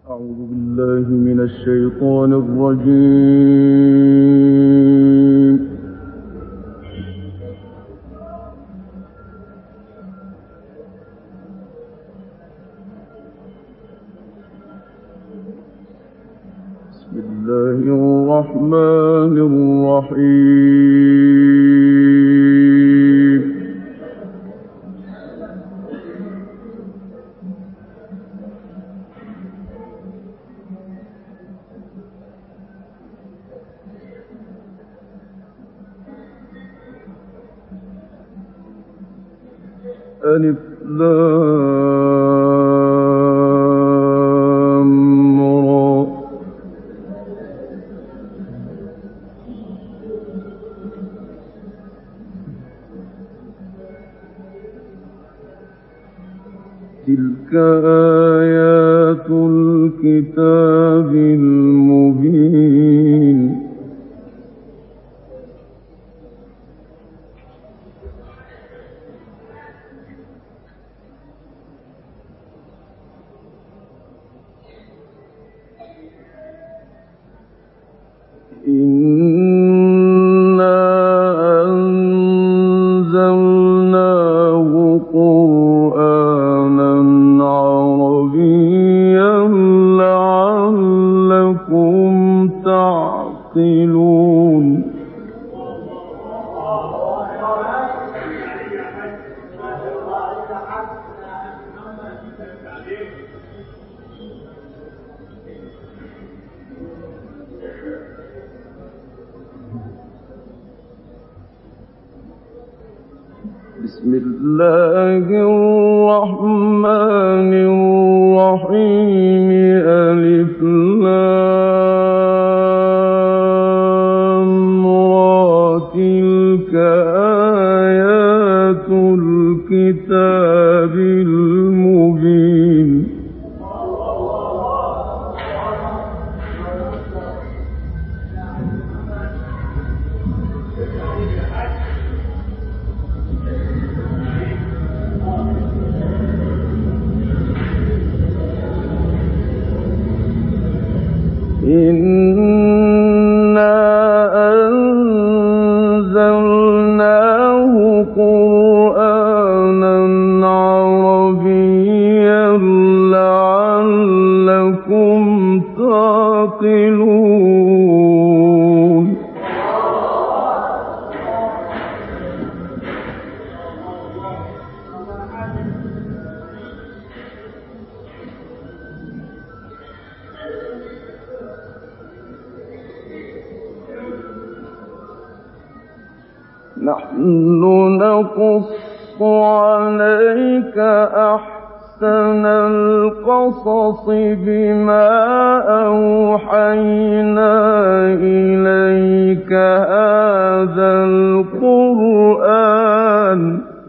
أعوذ بالله من الشيطان الرجيم. بسم الله الرحمن الرحيم. ألف لام را. تلك آيات الكتاب المبين. إنا أنزلناه قرآنا عربيا لعلكم تعقلون. بسم الله الرحمن الرحيم. ألف لام را. تلك آيات الكتاب المبين. إنا أنزلناه قرآنا عربيا لعلكم تعقلون. نحن نقص عليك أحسن القصص بما أوحينا إليك هذا القرآن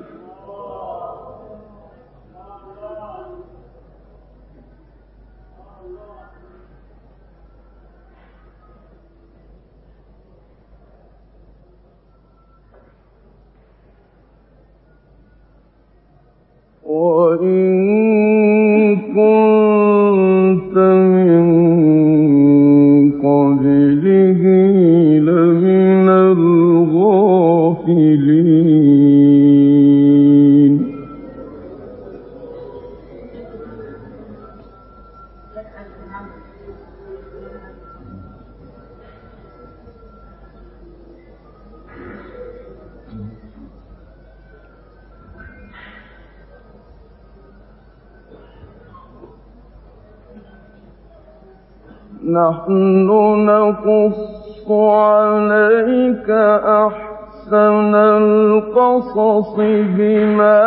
وإن كنت من قبله لمن الغافلين. نحن نقص عليك أحسن القصص بما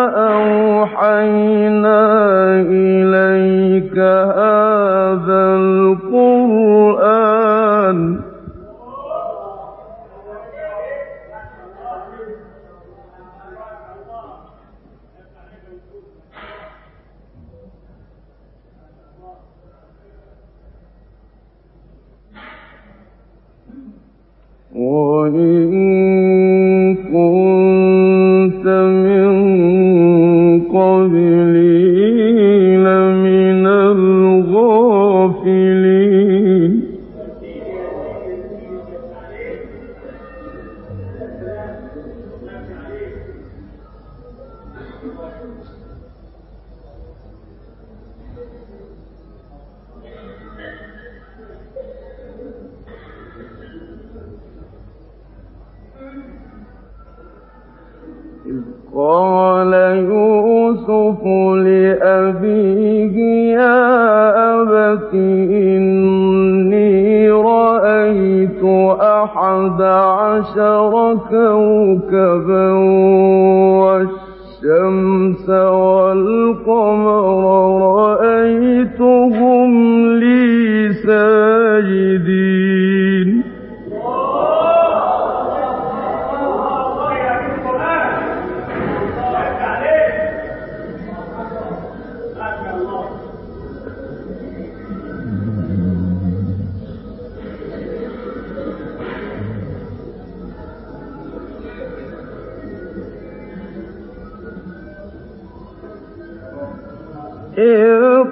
أوحينا إليك هذا القرآن وإن كنت من قبله لمن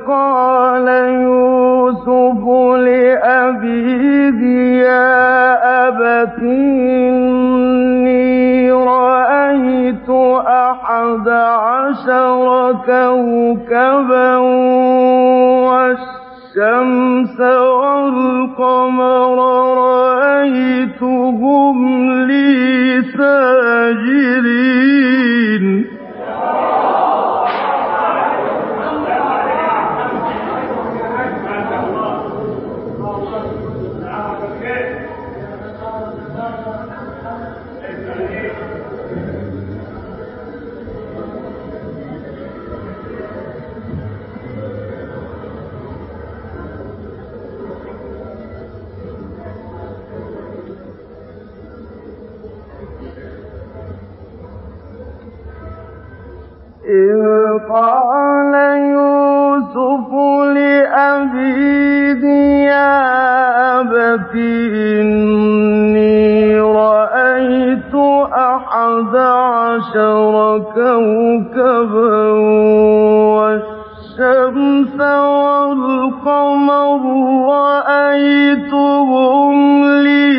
قال يوسف لأبيه يا أبت إني رأيت 11 كوكبا والشمس والقمر رأيتهم لي ساجدين. إذ قال يوسف لأبيه يا أبت إني رأيت 11 كوكبا والشمس والقمر رأيتهم لي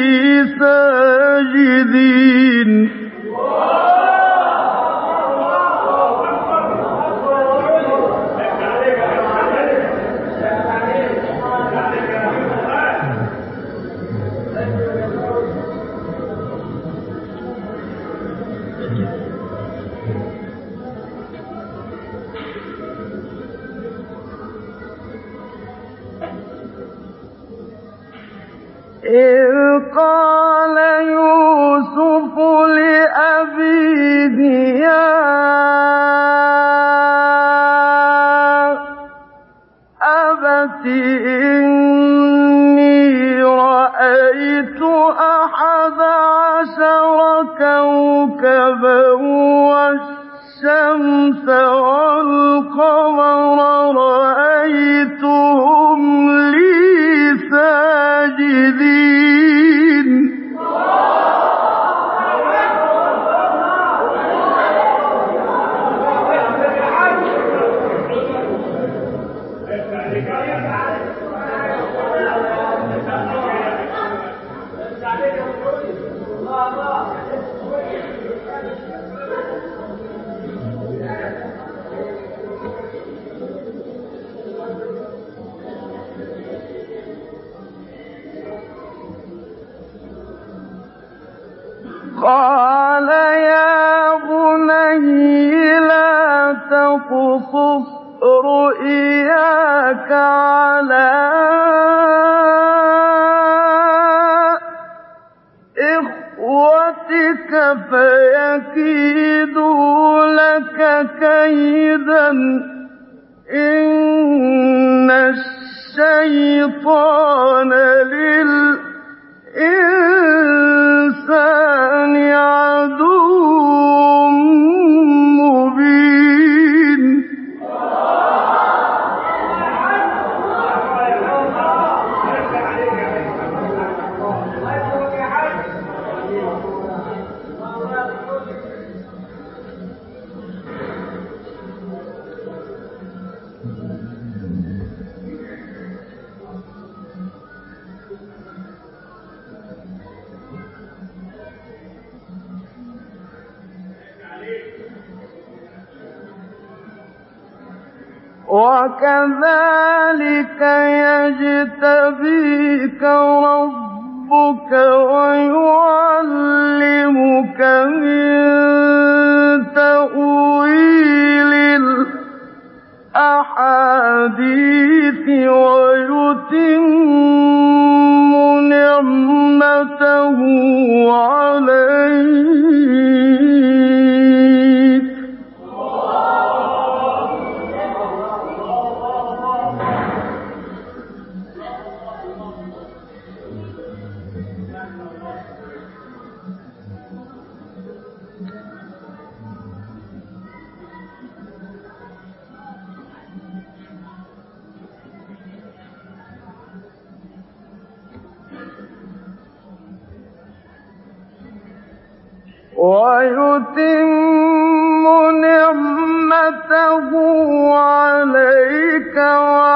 ساجدين. إذ قال يوسف لأبيه يا أبت إني رأيت 11 كوكبا والشمس والقمر رأيتهم لي ساجدين. قال يا بني لا تقصص رؤياك على إخوتك فيكيدوا لك كيدا إن الشيطان للإنسان عدو مبين. وكذلك يجتبيك ربك ويعلمك من تأويل الأحاديث ويتم نعمته عليك ويتم نعمته عليك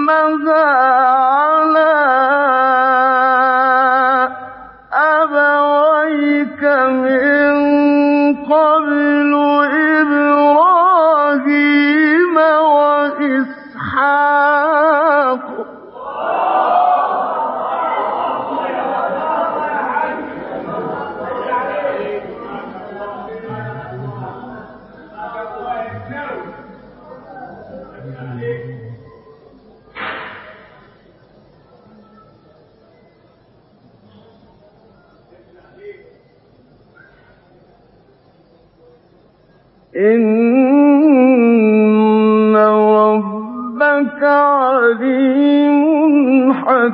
على أبويك من قبل إبراهيم وإسحاق إن ربك عليم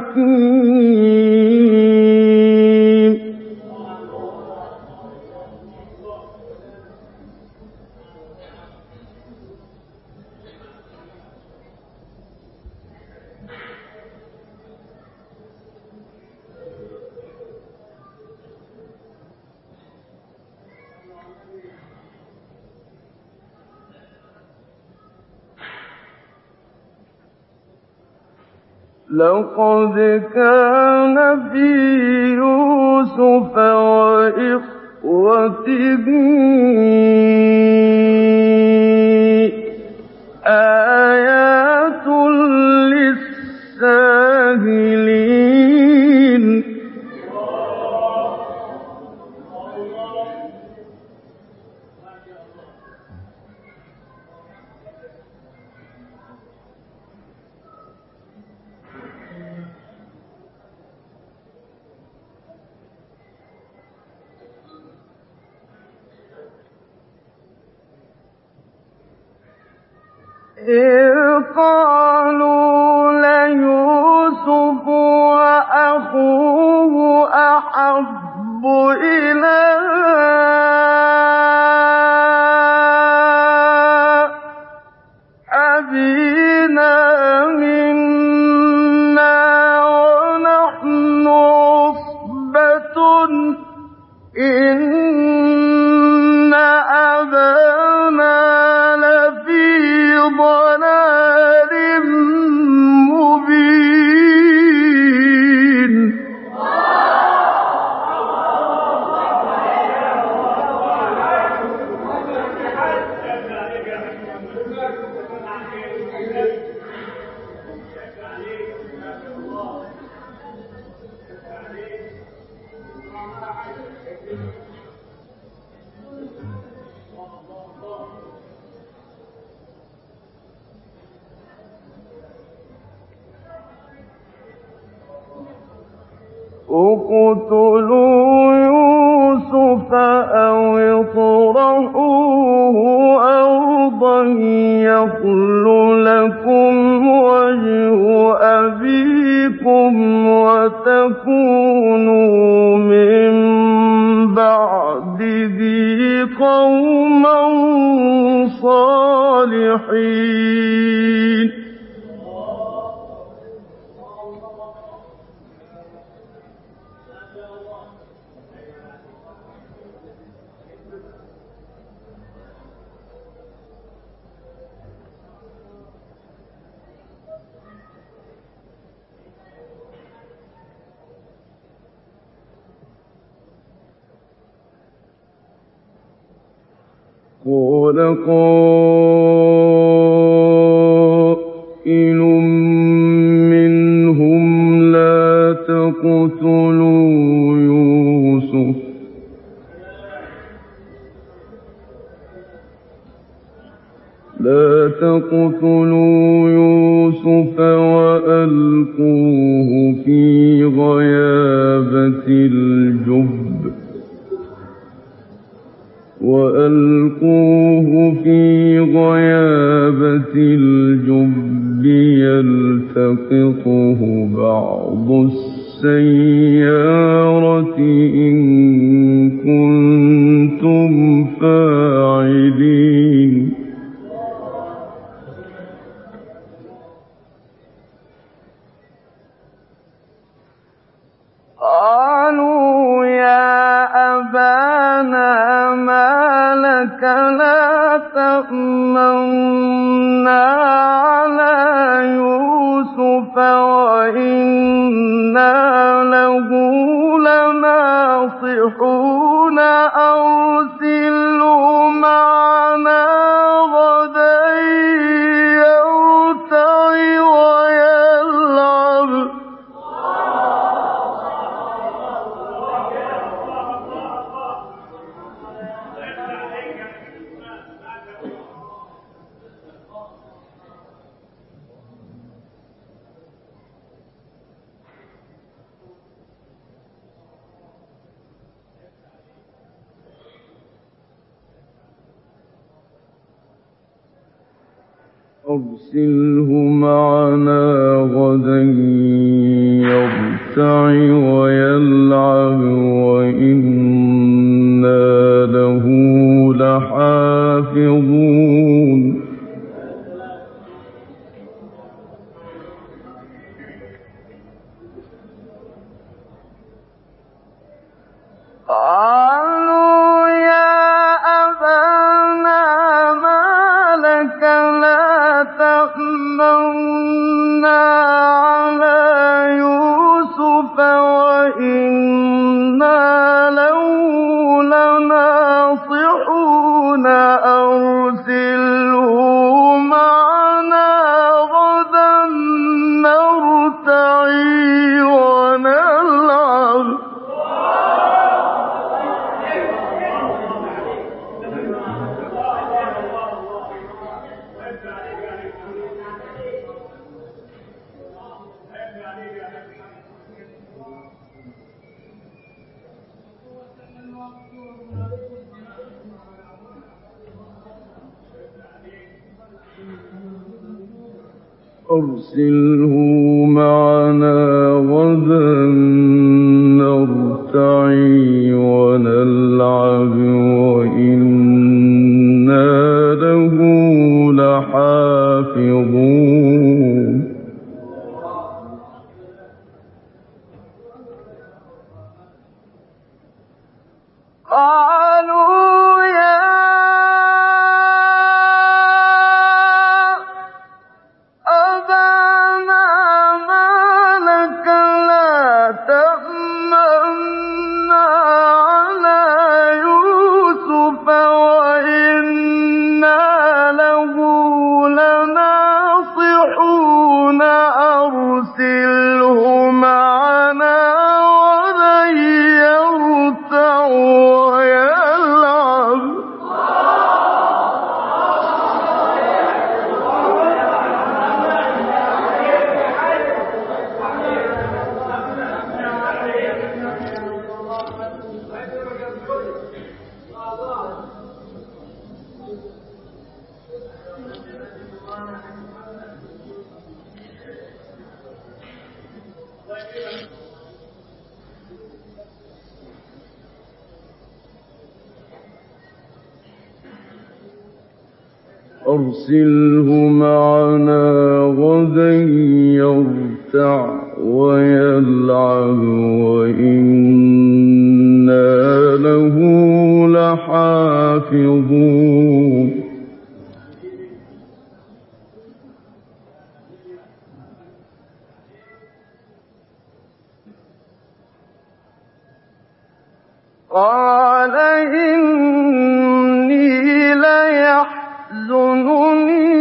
حكيم لقد كان في يوسف وإخوته آيات للسائلين إذ قالوا ليوسف وأخوه أحب إلى أبينا منا ونحن عصبة إن أبانا لفي ضلال مبين اقتلوا يوسف أو اطرحوه أرضا يخل لكم وجه أبيكم وتكونوا من بعده قوما صالحين قال قائل منهم لا تقتلوا يوسف وألقوه في غيابة الجب يلتقطه بعض السيارة إن كنتم فاعلين قالوا يا أبانا ما لك لا تأمنا على يوسف أرسله معنا غدا يرتع ويلعب وإنا له لحافظون قالوا يا أبانا ما لك لا تأمنا على يوسف وإنا له لناصحون أرسله معنا غدا نرتعي ونلعب أرسله معنا غدا نرتعي ونلعب وإنا له لحافظون قالوا يا أبانا ما لك لا تأمنا على يوسف وإنا له لناصحون أرسله معنا غدا يرتع ويلعب أرسله معنا غدا يرتع ويلعب وإنا له لحافظون قال إني ليحزنني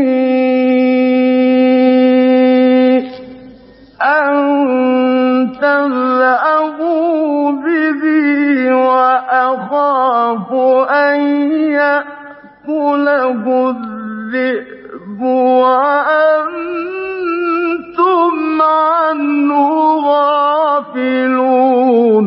أن تذهبوا به وأخاف أن يأكله الذئب وأنتم عنه غافلون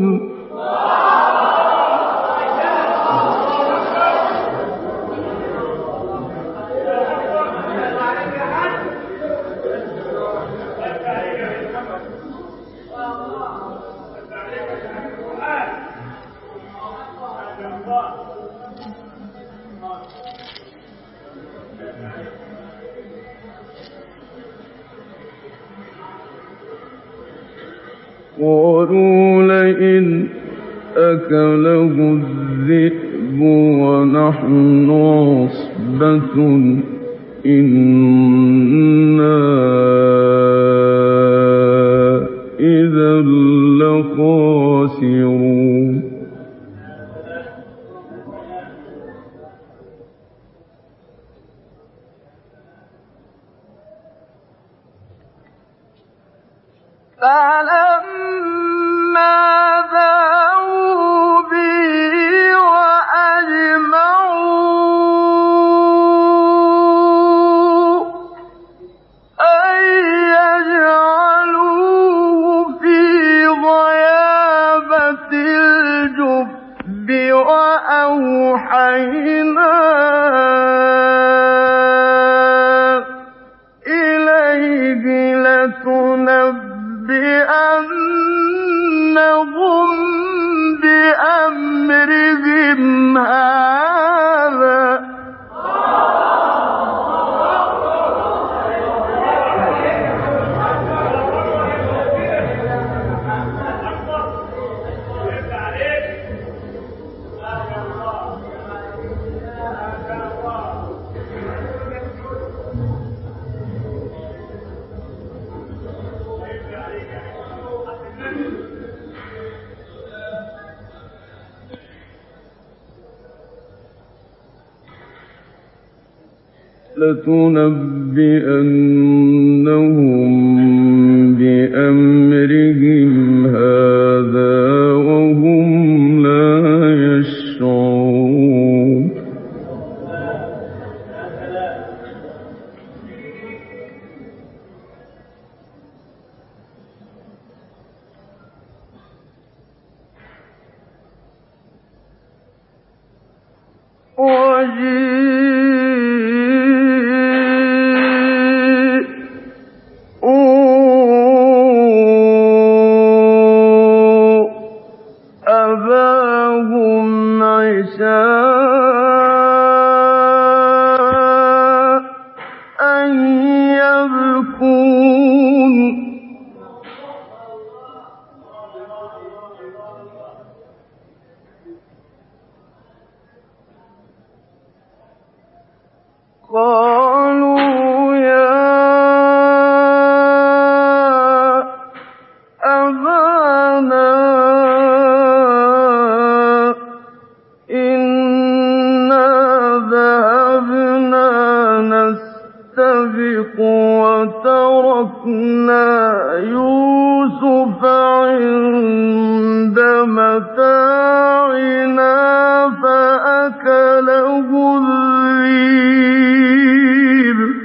قالوا لئن أكله الذئب ونحن عصبة إنا إذا لخاسرون فلما ذاقوا به وأجمعوا أن يجعلوه في غيابة الجب وأوحينا لَتُنَبِّئَنَّهُم بِأَمْرِهِمْ هَٰذَا وَهُمْ لَا يَشْعُرُونَ أَبَاهُمْ عِشَاءً يَبْكُونَ قَالُوا يَا أَبَانَا إِنَّا ذَهَبْنَا نَسْتَبِقُ وَتَرَكْنَا يُوسُفَ عِندَ مَتَاعِنَا فَأَكَلَهُ الذِّئْبُ ۖ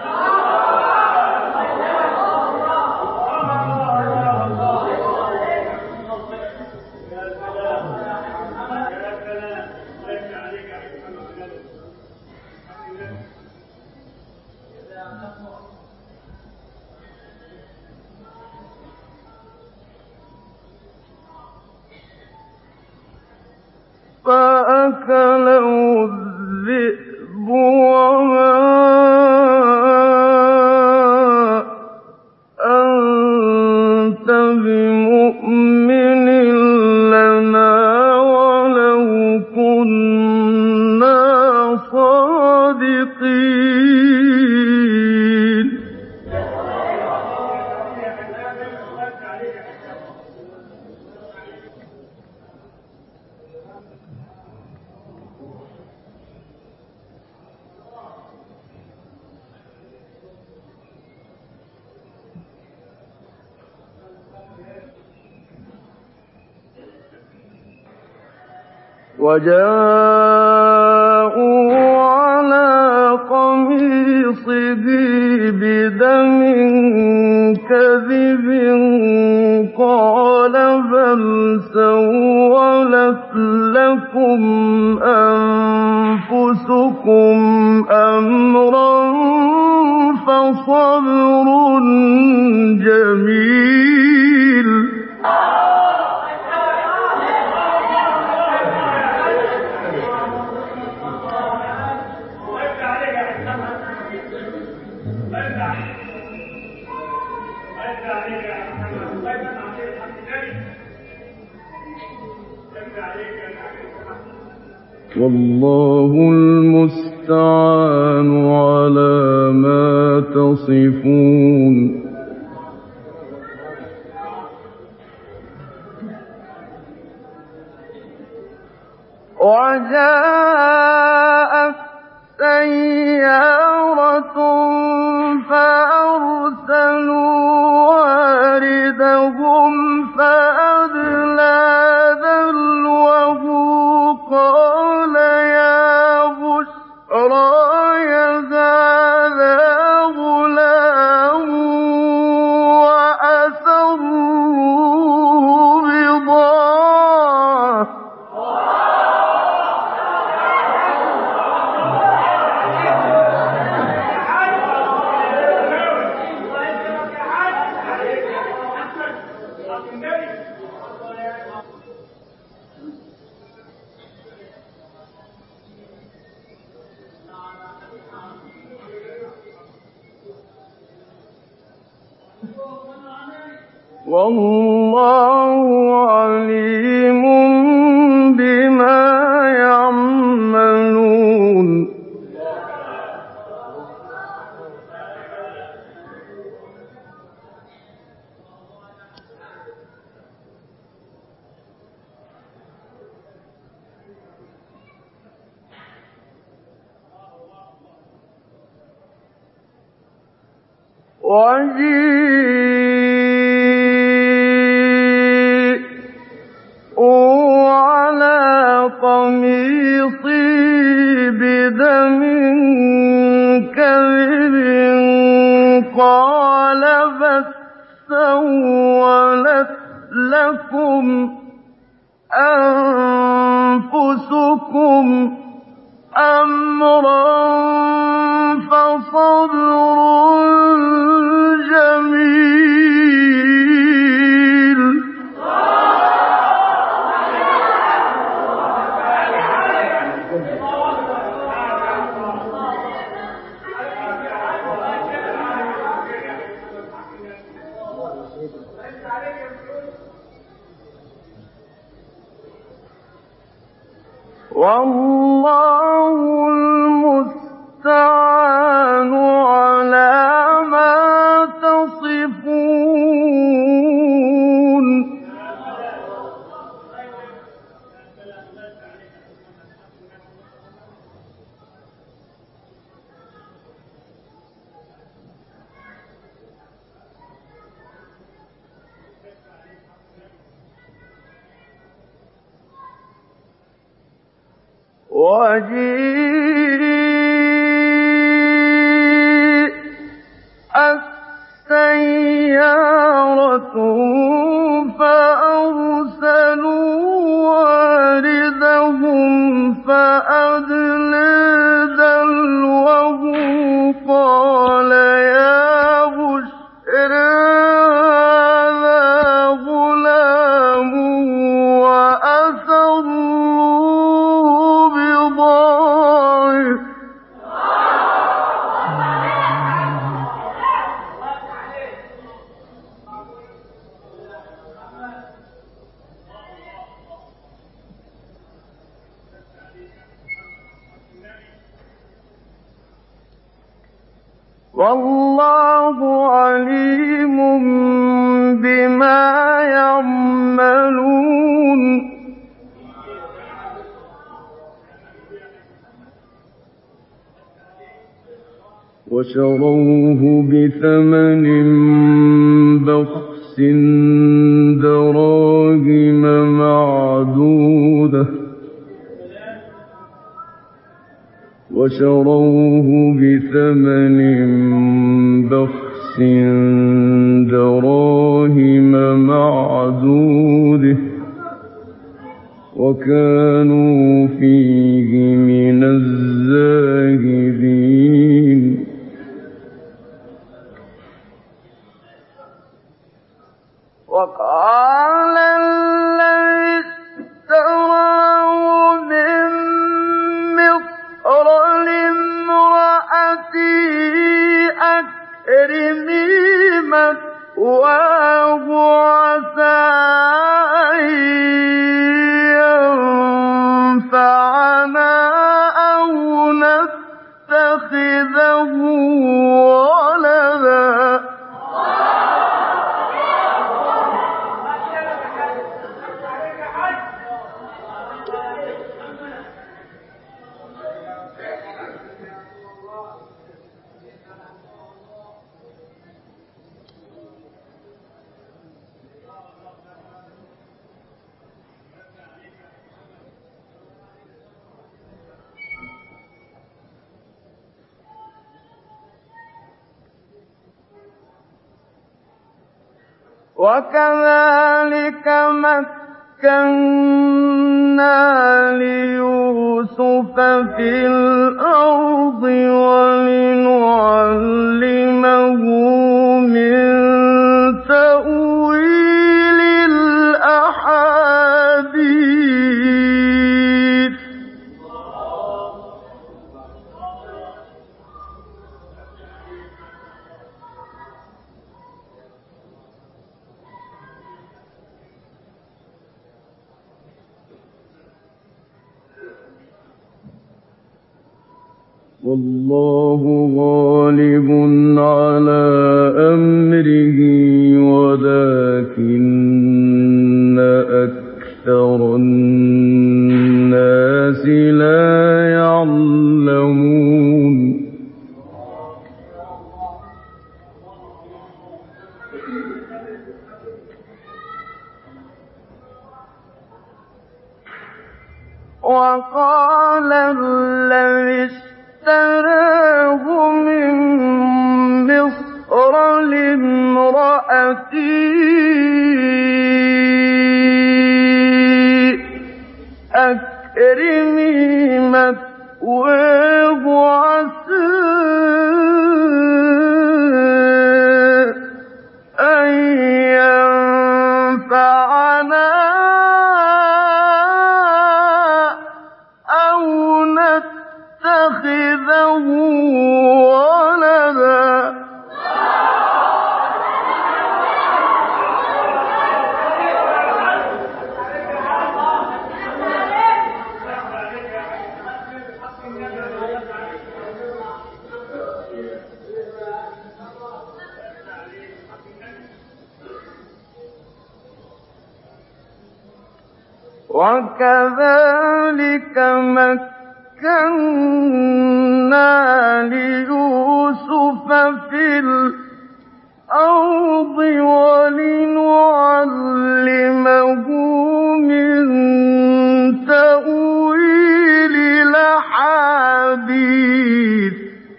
وَمَا أَنتَ بِمُؤْمِنٍ لَّنَا وَلَوْ كُنَّا صَادِقِينَ وَجَاءُوا عَلَىٰ قَمِيصِهِ بِدَمٍ كَذِبٍ قَالَ بَلْ سَوَّلَتْ لَكُمْ أَنفُسُكُمْ أَمْرًا فَصَبْرٌ جَمِيلٌ وَاللَّهُ الْمُسْتَعَانُ عَلَىٰ مَا تَصِفُونَ وَجَاءَتْ سَيَّارَةٌ فَأَرْسَلُوا وَارِدَهُمْ فَأَدْلَىٰ دَلْوَهُ قَالَ يَا بُشْرَىٰ هَٰذَا غُلَامٌ وَأَسَرُّوهُ بِضَاعَةً ۚ وَاللَّهُ عَلِيمٌ بِمَا يَعْمَلُونَ وجيءوا على قميصي بدم كذب قال بل سولت لكم أنفسكم أمرا فصبر جميل. والله المستعان على ما تصفون. وجيءت سيارة فأرسلوا واردهم فأدلى دلوه قال يا بشرى هذا غلام وأسروه بضاعة والله عليم بما يعملون. وشروه بثمن بخس دراهم معدودة وكانوا فيه من الزاهدين. وقال الذي اشتراه من مصر لامرأته أكرمي مثواه عسى أن ينفعنا أو نتخذه ولدا. وكذلك مكنا ليوسف في الأرض ولنعلمه من تأويل الأحاديث. والله غالب على أمره ولكن أكثر الناس لا يعلمون. وقال الذي اشتراه من مصر لامرأته أكرمي مثواه عسى أن ينفعنا أو نتخذه ولدا وكذلك مكنا ليوسف في الأرض ولنعلمه من تأويل الأحاديث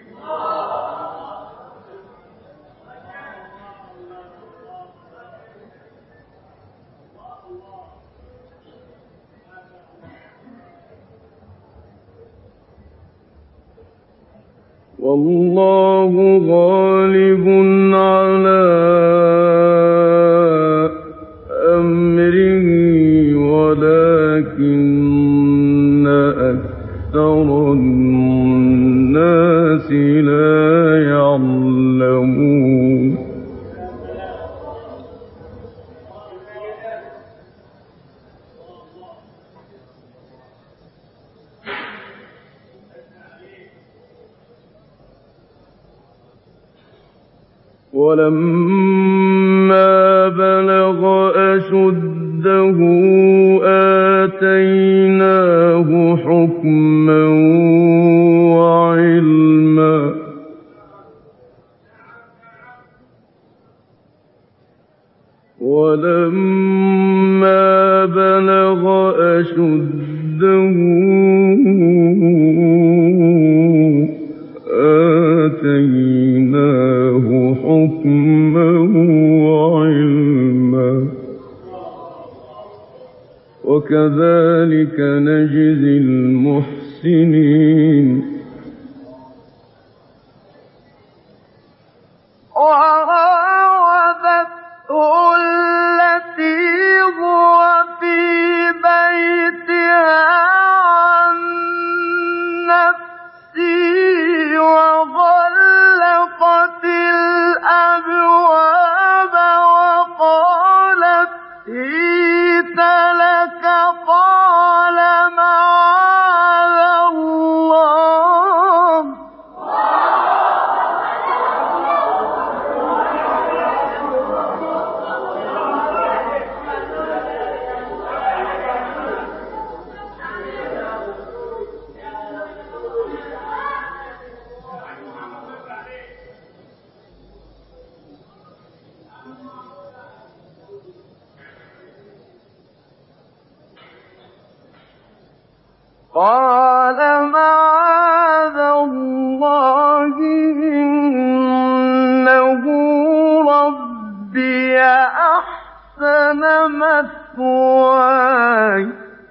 والله غالب على أمره ولكن أكثر الناس لا يعلمون ولما بلغ أشده آتيناه حكما وعلما ولما بلغ أشده آتيناه حكما وعلما وكذلك نجزي المحسنين وراودته التي هو في بيتها عن نفسه وغلقت الأبواب وقالت هيت لك قال معاذ الله قال معاذ الله إنه ربي أحسن مثواي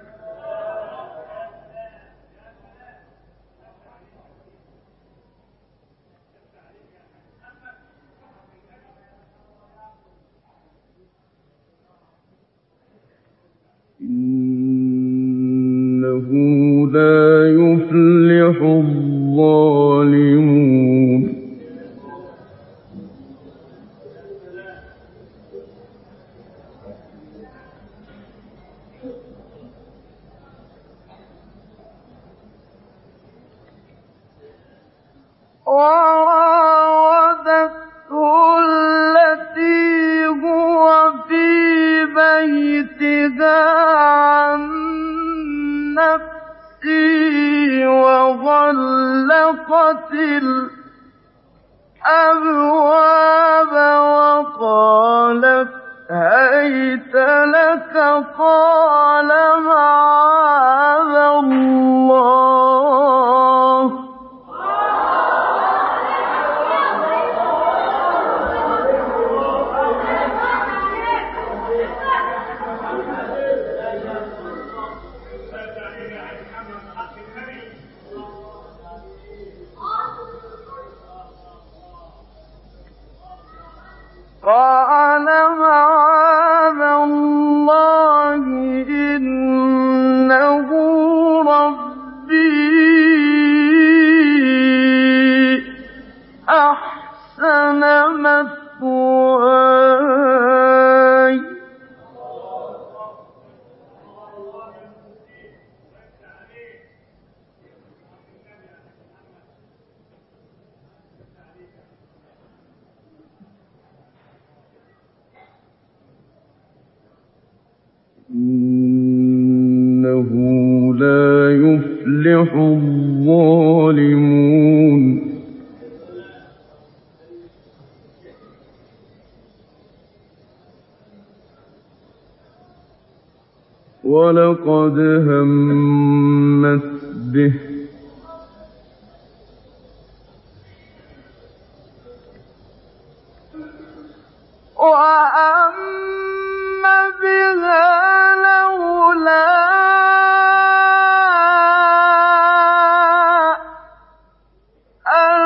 إنه لا يفلح الظالمون وراودته التي هو في بيتها عن نفسه وغلقت الأبواب وقالت قالت هيت لك قال معاذ الله قال معاذ الله إنه ربي أحسن مثواي إنه لا يفلح الظالمون ولقد همت به وَأَمَّ بِهَا لَوْلَا أَن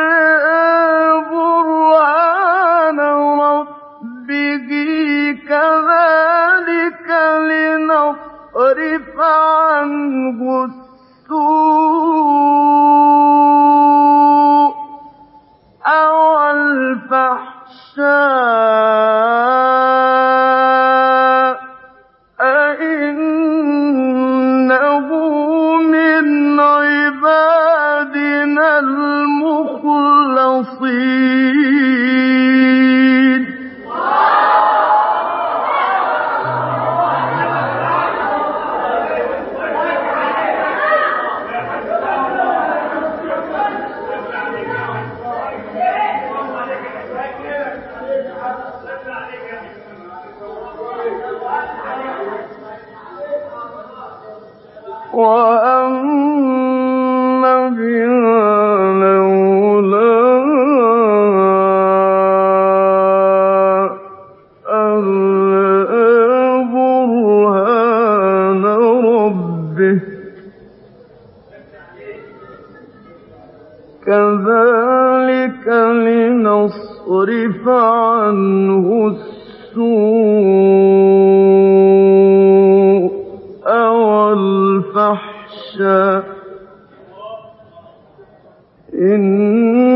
بُرْهَانَ رَبِّهِ كَذَٰلِكَ لِنَصْرِفَ عَنْهُ السُّوءَ والفحشاء إنه من عبادنا المخلصين وَأَمَّ بِهَا لَوْلَا أَن رَّأَىٰ بُرْهَانَ رَبِّهِ كَذَٰلِكَ لِنَصْرِفَ عَنْهُ السُّوءَ والفحشاء إنه